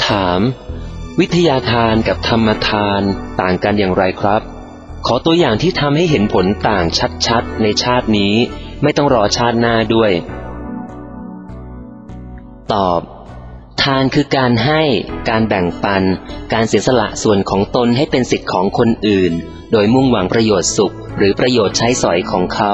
ถามวิทยาทานกับธรรมทานต่างกันอย่างไรครับขอตัวอย่างที่ทำให้เห็นผลต่างชัดๆในชาตินี้ไม่ต้องรอชาติหน้าด้วยตอบทานคือการให้การแบ่งปันการเสียสละส่วนของตนให้เป็นสิทธิ์ของคนอื่นโดยมุ่งหวังประโยชน์สุขหรือประโยชน์ใช้สอยของเขา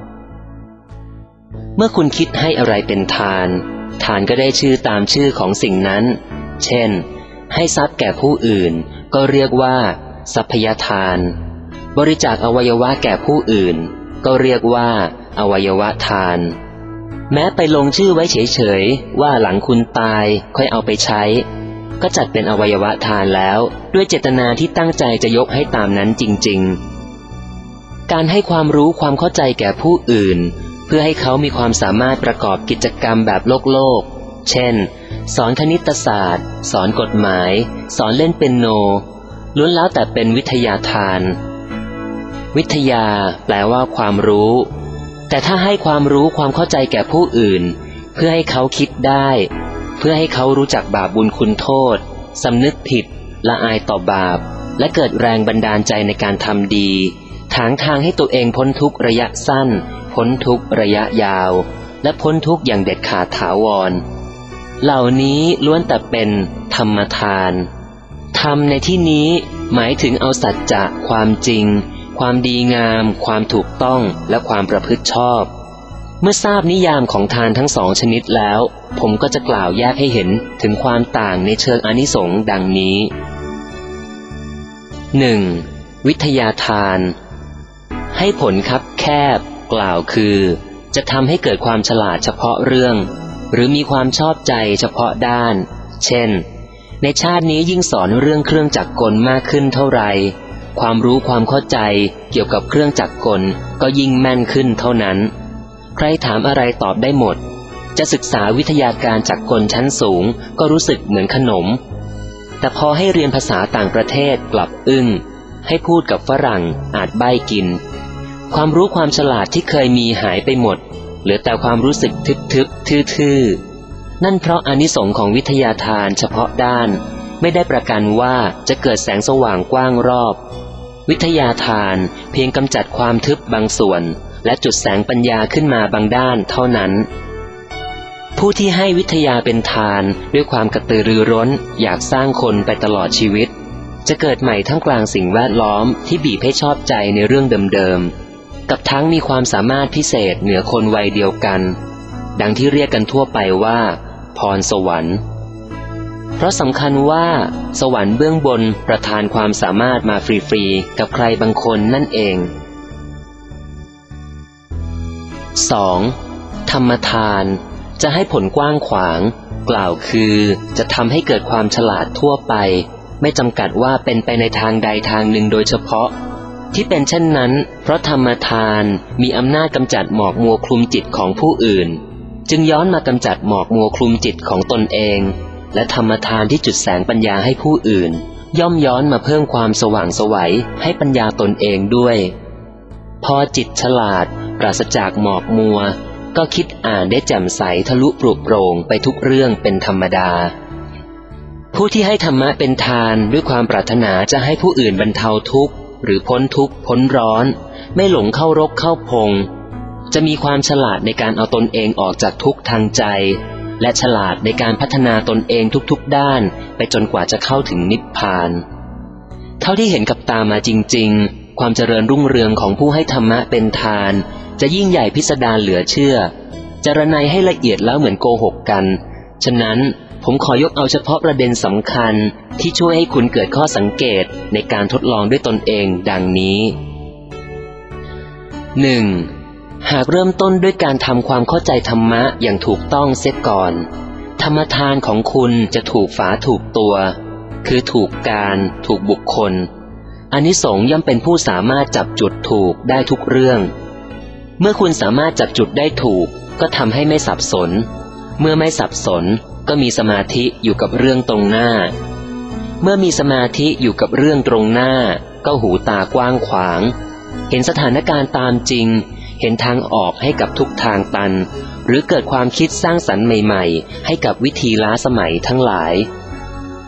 เมื่อคุณคิดให้อะไรเป็นทานทานก็ได้ชื่อตามชื่อของสิ่งนั้นเช่นให้ทรัพย์แก่ผู้อื่นก็เรียกว่าทรัพยทานบริจาคอวัยวะแก่ผู้อื่นก็เรียกว่าอวัยวะทานแม้ไปลงชื่อไว้เฉยๆว่าหลังคุณตายค่อยเอาไปใช้ก็จัดเป็นอวัยวะทานแล้วด้วยเจตนาที่ตั้งใจจะยกให้ตามนั้นจริงๆการให้ความรู้ความเข้าใจแก่ผู้อื่นเพื่อให้เขามีความสามารถประกอบกิจกรรมแบบโลกเช่นสอนคณิตศาสตร์สอนกฎหมายสอนเล่นเปียโนล้วนแล้วแต่เป็นวิทยาทานวิทยาแปลว่าความรู้แต่ถ้าให้ความรู้ความเข้าใจแก่ผู้อื่นเพื่อให้เขาคิดได้เพื่อให้เขารู้จักบาปบุญคุณโทษสำนึกผิดละอายต่อบาปและเกิดแรงบันดาลใจในการทำดีถางทางให้ตัวเองพ้นทุกข์ระยะสั้นพ้นทุกข์ระยะยาวและพ้นทุกข์อย่างเด็ดขาดถาวรเหล่านี้ล้วนแต่เป็นธรรมทานธรรมในที่นี้หมายถึงเอาสัจจะความจริงความดีงามความถูกต้องและความประพฤติชอบเมื่อทราบนิยามของทานทั้งสองชนิดแล้วผมก็จะกล่าวแยกให้เห็นถึงความต่างในเชิงอานิสงส์ดังนี้ 1. วิทยาทานให้ผลคับแคบกล่าวคือจะทำให้เกิดความฉลาดเฉพาะเรื่องหรือมีความชอบใจเฉพาะด้านเช่นในชาตินี้ยิ่งสอนเรื่องเครื่องจักรกลมากขึ้นเท่าไรความรู้ความเข้าใจเกี่ยวกับเครื่องจักรกลก็ยิ่งแม่นขึ้นเท่านั้นใครถามอะไรตอบได้หมดจะศึกษาวิทยาการจักรกลชั้นสูงก็รู้สึกเหมือนขนมแต่พอให้เรียนภาษาต่างประเทศกลับอึ้งให้พูดกับฝรั่งอาจใบ้กินความรู้ความฉลาดที่เคยมีหายไปหมดเหลือแต่ความรู้สึกทึบๆทื่อๆนั่นเพราะอานิสงส์ของวิทยาทานเฉพาะด้านไม่ได้ประกันว่าจะเกิดแสงสว่างกว้างรอบวิทยาทานเพียงกำจัดความทึบบางส่วนและจุดแสงปัญญาขึ้นมาบางด้านเท่านั้นผู้ที่ให้วิทยาเป็นทานด้วยความกระตือรือร้นอยากสร้างคนไปตลอดชีวิตจะเกิดใหม่ทั้งกลางสิ่งแวดล้อมที่บีบให้ชอบใจในเรื่องเดิมๆกับทั้งมีความสามารถพิเศษเหนือคนวัยเดียวกันดังที่เรียกกันทั่วไปว่าพรสวรรค์เพราะสำคัญว่าสวรรค์เบื้องบนประทานความสามารถมาฟรีๆกับใครบางคนนั่นเอง 2. ธรรมทานจะให้ผลกว้างขวางกล่าวคือจะทำให้เกิดความฉลาดทั่วไปไม่จำกัดว่าเป็นไปในทางใดทางหนึ่งโดยเฉพาะที่เป็นเช่นนั้นเพราะธรรมทานมีอำนาจกำจัดหมอกมัวคลุมจิตของผู้อื่นจึงย้อนมากำจัดหมอกมัวคลุมจิตของตนเองและธรรมทานที่จุดแสงปัญญาให้ผู้อื่นย่อมย้อนมาเพิ่มความสว่างไสวให้ปัญญาตนเองด้วยพอจิตฉลาดปราศจากหมอกมัวก็คิดอ่านได้แจ่มใสทะลุปลุกโปร่งไปทุกเรื่องเป็นธรรมดาผู้ที่ให้ธรรมะเป็นทานด้วยความปรารถนาจะให้ผู้อื่นบรรเทาทุกข์หรือพ้นทุกข์พ้นร้อนไม่หลงเข้ารกเข้าพงจะมีความฉลาดในการเอาตนเองออกจากทุกข์ทางใจและฉลาดในการพัฒนาตนเองทุกๆด้านไปจนกว่าจะเข้าถึงนิพพานเท่าที่เห็นกับตามาจริงๆความเจริญรุ่งเรืองของผู้ให้ธรรมะเป็นทานจะยิ่งใหญ่พิสดารเหลือเชื่อจารณัยให้ละเอียดแล้วเหมือนโกหกกันฉะนั้นผมขอยกเอาเฉพาะประเด็นสำคัญที่ช่วยให้คุณเกิดข้อสังเกตในการทดลองด้วยตนเองดังนี้ 1. หากเริ่มต้นด้วยการทำความเข้าใจธรรมะอย่างถูกต้องเสียก่อนธรรมทานของคุณจะถูกฝาถูกตัวคือถูกการถูกบุคคลอานิสงส์ย่อมเป็นผู้สามารถจับจุดถูกได้ทุกเรื่องเมื่อคุณสามารถจับจุดได้ถูกก็ทำให้ไม่สับสนเมื่อไม่สับสนก็มีสมาธิอยู่กับเรื่องตรงหน้าเมื่อมีสมาธิอยู่กับเรื่องตรงหน้าก็หูตากว้างขวางเห็นสถานการณ์ตามจริงเห็นทางออกให้กับทุกทางตันหรือเกิดความคิดสร้างสรรค์ใหม่ๆให้กับวิธีล้าสมัยทั้งหลาย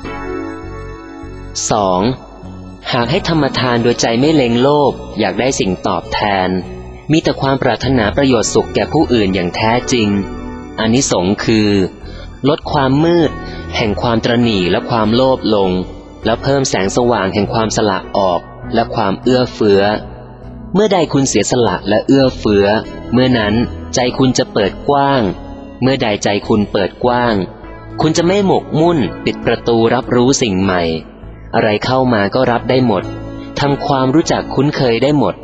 2. หากให้ธรรมทานโดยใจไม่เล็งโลภอยากได้สิ่งตอบแทนมีแต่ความปรารถนาประโยชน์สุขแก่ผู้อื่นอย่างแท้จริงอานิสงส์คือลดความมืดแห่งความตระหนี่และความโลภลงแล้วเพิ่มแสงสว่างแห่งความสละออกและความเอื้อเฟื้อเมื่อใดคุณเสียสละและเอื้อเฟื้อเมื่อนั้นใจคุณจะเปิดกว้างเมื่อใดใจคุณเปิดกว้างคุณจะไม่หมกมุ่นปิดประตูรับรู้สิ่งใหม่อะไรเข้ามาก็รับได้หมดทำความรู้จักคุ้นเคยได้หมด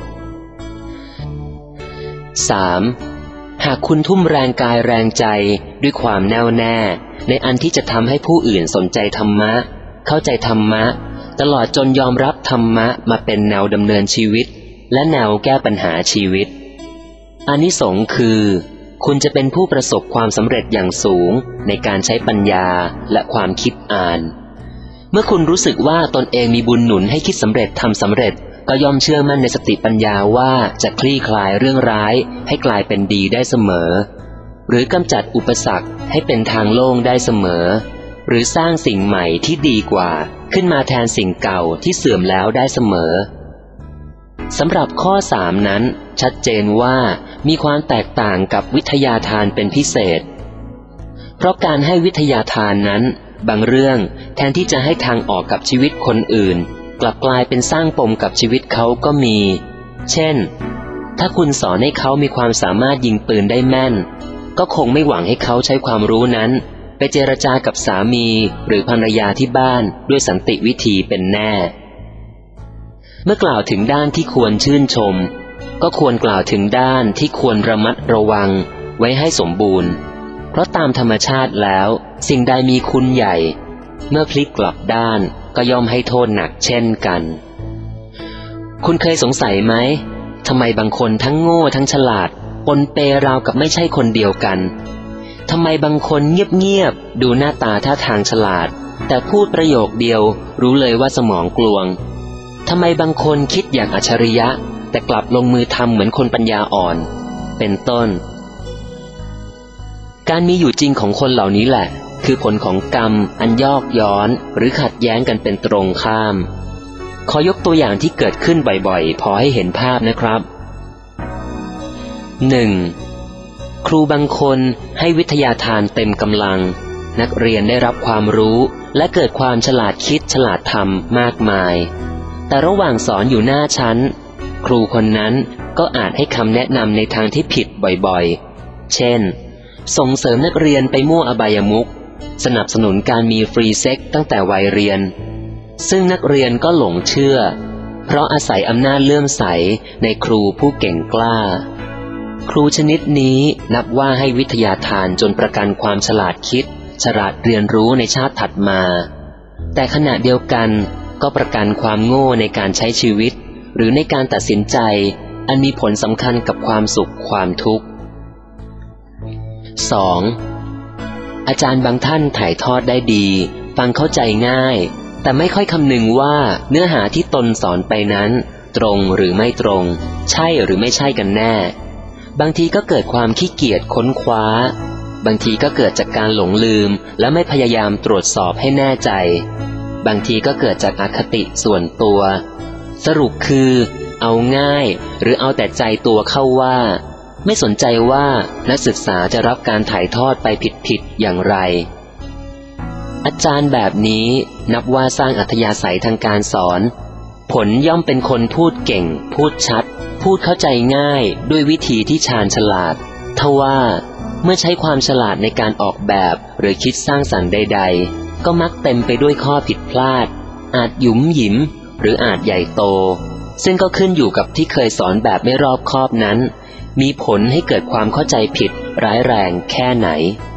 3. หากคุณทุ่มแรงกายแรงใจด้วยความแน่วแน่ในอันที่จะทำให้ผู้อื่นสนใจธรรมะเข้าใจธรรมะตลอดจนยอมรับธรรมะมาเป็นแนวดำเนินชีวิตและแนวแก้ปัญหาชีวิตอานิสงส์คือคุณจะเป็นผู้ประสบความสำเร็จอย่างสูงในการใช้ปัญญาและความคิดอ่านเมื่อคุณรู้สึกว่าตนเองมีบุญหนุนให้คิดสำเร็จทำสำเร็จก็ย่อมเชื่อมั่นในสติปัญญาว่าจะคลี่คลายเรื่องร้ายให้กลายเป็นดีได้เสมอหรือกำจัดอุปสรรคให้เป็นทางโล่งได้เสมอหรือสร้างสิ่งใหม่ที่ดีกว่าขึ้นมาแทนสิ่งเก่าที่เสื่อมแล้วได้เสมอสำหรับข้อ 3 นั้นชัดเจนว่ามีความแตกต่างกับวิทยาทานเป็นพิเศษเพราะการให้วิทยาทานนั้นบางเรื่องแทนที่จะให้ทางออกกับชีวิตคนอื่นกลับกลายเป็นสร้างปมกับชีวิตเขาก็มีเช่นถ้าคุณสอนให้เขามีความสามารถยิงปืนได้แม่นก็คงไม่หวังให้เขาใช้ความรู้นั้นไปเจรจากับสามีหรือภรรยาที่บ้านด้วยสันติวิธีเป็นแน่เมื่อกล่าวถึงด้านที่ควรชื่นชมก็ควรกล่าวถึงด้านที่ควรระมัดระวังไว้ให้สมบูรณ์เพราะตามธรรมชาติแล้วสิ่งใดมีคุณใหญ่เมื่อพลิกกลับด้านก็ย่อมให้โทษหนักเช่นกันคุณเคยสงสัยไหมทำไมบางคนทั้งโง่ทั้งฉลาดปนเปราวกับไม่ใช่คนเดียวกันทำไมบางคนเงียบๆดูหน้าตาท่าทางฉลาดแต่พูดประโยคเดียวรู้เลยว่าสมองกลวงทำไมบางคนคิดอย่างอัจฉริยะแต่กลับลงมือทำเหมือนคนปัญญาอ่อนเป็นต้นการมีอยู่จริงของคนเหล่านี้แหละคือผลของกรรมอันยอกย้อนหรือขัดแย้งกันเป็นตรงข้ามขอยกตัวอย่างที่เกิดขึ้นบ่อยๆพอให้เห็นภาพนะครับ 1. ครูบางคนให้วิทยาทานเต็มกำลังนักเรียนได้รับความรู้และเกิดความฉลาดคิดฉลาดทำมากมายแต่ระหว่างสอนอยู่หน้าชั้นครูคนนั้นก็อาจให้คำแนะนำในทางที่ผิดบ่อยๆเช่นส่งเสริมนักเรียนไปมั่วอบายมุขสนับสนุนการมีฟรีเซ็กตั้งแต่วัยเรียนซึ่งนักเรียนก็หลงเชื่อเพราะอาศัยอำนาจเลื่อมใสในครูผู้เก่งกล้าครูชนิดนี้นับว่าให้วิทยาทานจนประกันความฉลาดคิดฉลาดเรียนรู้ในชาติถัดมาแต่ขณะเดียวกันก็ประกันความโง่ในการใช้ชีวิตหรือในการตัดสินใจอันมีผลสำคัญกับความสุขความทุกข์ 2. อาจารย์บางท่านถ่ายทอดได้ดีฟังเข้าใจง่ายแต่ไม่ค่อยคำนึงว่าเนื้อหาที่ตนสอนไปนั้นตรงหรือไม่ตรงใช่หรือไม่ใช่กันแน่บางทีก็เกิดความขี้เกียจค้นคว้าบางทีก็เกิดจากการหลงลืมและไม่พยายามตรวจสอบให้แน่ใจบางทีก็เกิดจากอคติส่วนตัวสรุปคือเอาง่ายหรือเอาแต่ใจตัวเข้าว่าไม่สนใจว่านักศึกษาจะรับการถ่ายทอดไปผิดอย่างไรอาจารย์แบบนี้นับว่าสร้างอัธยาศัยทางการสอนผลย่อมเป็นคนพูดเก่งพูดชัดพูดเข้าใจง่ายด้วยวิธีที่ชาญฉลาดทว่าเมื่อใช้ความฉลาดในการออกแบบหรือคิดสร้างสรรค์ใดๆก็มักเต็มไปด้วยข้อผิดพลาดอาจหยุมหยิมหรืออาจใหญ่โตซึ่งก็ขึ้นอยู่กับที่เคยสอนแบบไม่รอบคอบนั้นมีผลให้เกิดความเข้าใจผิดร้ายแรงแค่ไหน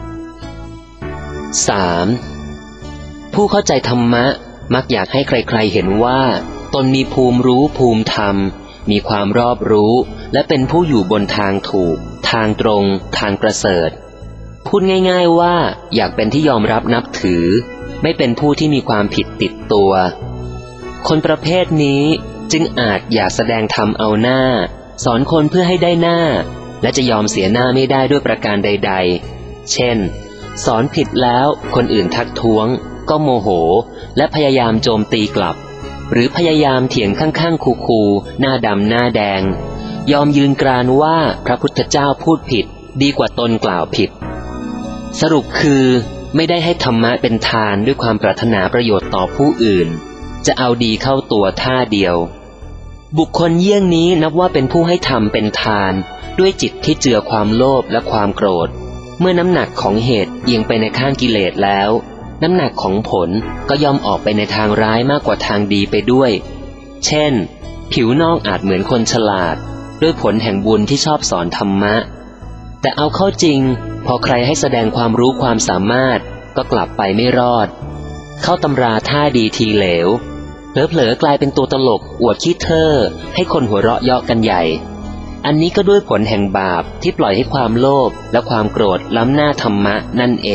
3. ผู้เข้าใจธรรมะมักอยากให้ใครๆเห็นว่าตนมีภูมิรู้ภูมิธรรมมีความรอบรู้และเป็นผู้อยู่บนทางถูกทางตรงทางประเสริฐพูดง่ายๆว่าอยากเป็นที่ยอมรับนับถือไม่เป็นผู้ที่มีความผิดติดตัวคนประเภทนี้จึงอาจอยากแสดงธรรมเอาหน้าสอนคนเพื่อให้ได้หน้าและจะยอมเสียหน้าไม่ได้ด้วยประการใดๆเช่นสอนผิดแล้วคนอื่นทักท้วงก็โมโหและพยายามโจมตีกลับหรือพยายามเถียงข้างๆคูๆหน้าดำหน้าแดงยอมยืนกรานว่าพระพุทธเจ้าพูดผิดดีกว่าตนกล่าวผิดสรุปคือไม่ได้ให้ธรรมะเป็นทานด้วยความปรารถนาประโยชน์ต่อผู้อื่นจะเอาดีเข้าตัวท่าเดียวบุคคลเยี่ยงนี้นับว่าเป็นผู้ให้ธรรมเป็นทานด้วยจิตที่เจือความโลภและความโกรธเมื่อน้ำหนักของเหตุเอียงไปในข้างกิเลสแล้วน้ำหนักของผลก็ย่อมออกไปในทางร้ายมากกว่าทางดีไปด้วยเช่นผิวนอกอาจเหมือนคนฉลาดด้วยผลแห่งบุญที่ชอบสอนธรรมะแต่เอาเข้าจริงพอใครให้แสดงความรู้ความสามารถก็กลับไปไม่รอดเข้าตำราท่าดีทีเหลวเผลอๆกลายเป็นตัวตลกอวดขี้เท่อให้คนหัวเราะเยาะกันใหญ่อันนี้ก็ด้วยผลแห่งบาปที่ปล่อยให้ความโลภและความโกรธล้ำหน้าธรรมะนั่นเอง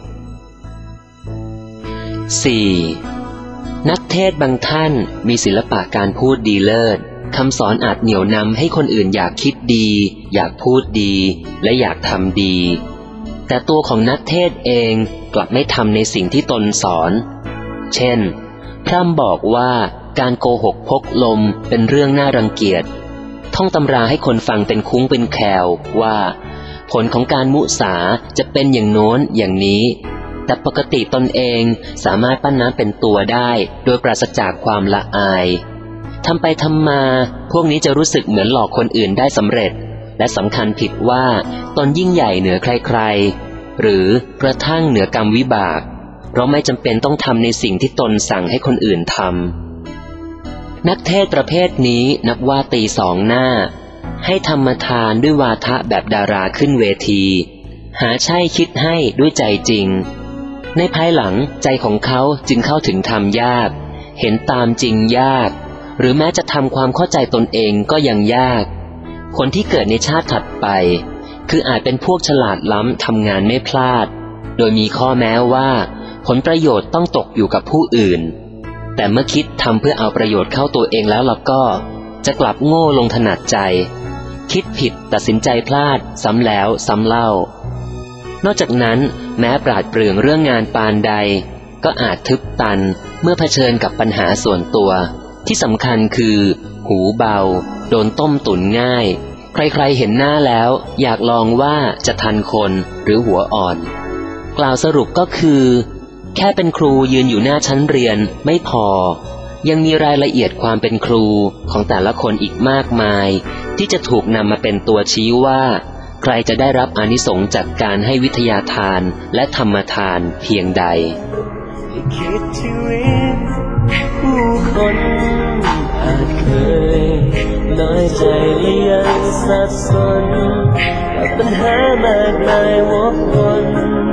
4. นักเทศน์บางท่านมีศิลปะการพูดดีเลิศคำสอนอาจเหนี่ยวนำให้คนอื่นอยากคิดดีอยากพูดดีและอยากทำดีแต่ตัวของนักเทศน์เองกลับไม่ทำในสิ่งที่ตนสอนเช่นพร่ำบอกว่าการโกหกพกลมเป็นเรื่องน่ารังเกียจท่องตำราให้คนฟังเป็นคุ้งเป็นแควว่าผลของการมุสาจะเป็นอย่างโน้นอย่างนี้แต่ปกติตนเองสามารถปั้นน้ำเป็นตัวได้โดยปราศจากความละอายทำไปทำมาพวกนี้จะรู้สึกเหมือนหลอกคนอื่นได้สำเร็จและสำคัญผิดว่าตนยิ่งใหญ่เหนือใครๆหรือกระทั่งเหนือกรรมวิบากเพราะไม่จำเป็นต้องทำในสิ่งที่ตนสั่งให้คนอื่นทำนักเทศน์ประเภทนี้นับว่าตีสองหน้าให้ธรรมทานด้วยวาทะแบบดาราขึ้นเวทีหาใช่คิดให้ด้วยใจจริงในภายหลังใจของเขาจึงเข้าถึงธรรมยากเห็นตามจริงยากหรือแม้จะทำความเข้าใจตนเองก็ยังยากคนที่เกิดในชาติถัดไปคืออาจเป็นพวกฉลาดล้ำทำงานไม่พลาดโดยมีข้อแม้ว่าผลประโยชน์ต้องตกอยู่กับผู้อื่นแต่เมื่อคิดทำเพื่อเอาประโยชน์เข้าตัวเองแล้วล่ะก็จะกลับโง่ลงถนัดใจคิดผิดตัดสินใจพลาดซ้ำแล้วซ้ำเล่านอกจากนั้นแม้ปราดเปรื่องเรื่องงานปานใดก็อาจทึบตันเมื่อเผชิญกับปัญหาส่วนตัวที่สำคัญคือหูเบาโดนต้มตุ๋นง่ายใครๆเห็นหน้าแล้วอยากลองว่าจะทันคนหรือหัวอ่อนกล่าวสรุปก็คือแค่เป็นครูยืนอยู่หน้าชั้นเรียนไม่พอยังมีรายละเอียดความเป็นครูของแต่ละคนอีกมากมายที่จะถูกนำมาเป็นตัวชี้ว่าใครจะได้รับอานิสงส์จากการให้วิทยาทานและธรรมทานเพียงใดคิดชีวิตผู้คนอาจเคยน้อยใจและยังสับสนกับปัญหามากมายวกวน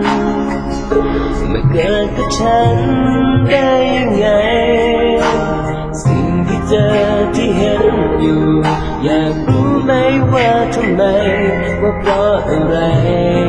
มาเกิดกับฉันได้ยังไงสิ่งที่เจอที่เห็นอยู่อยากรู้ไหมว่าทำไมว่าเพราะอะไร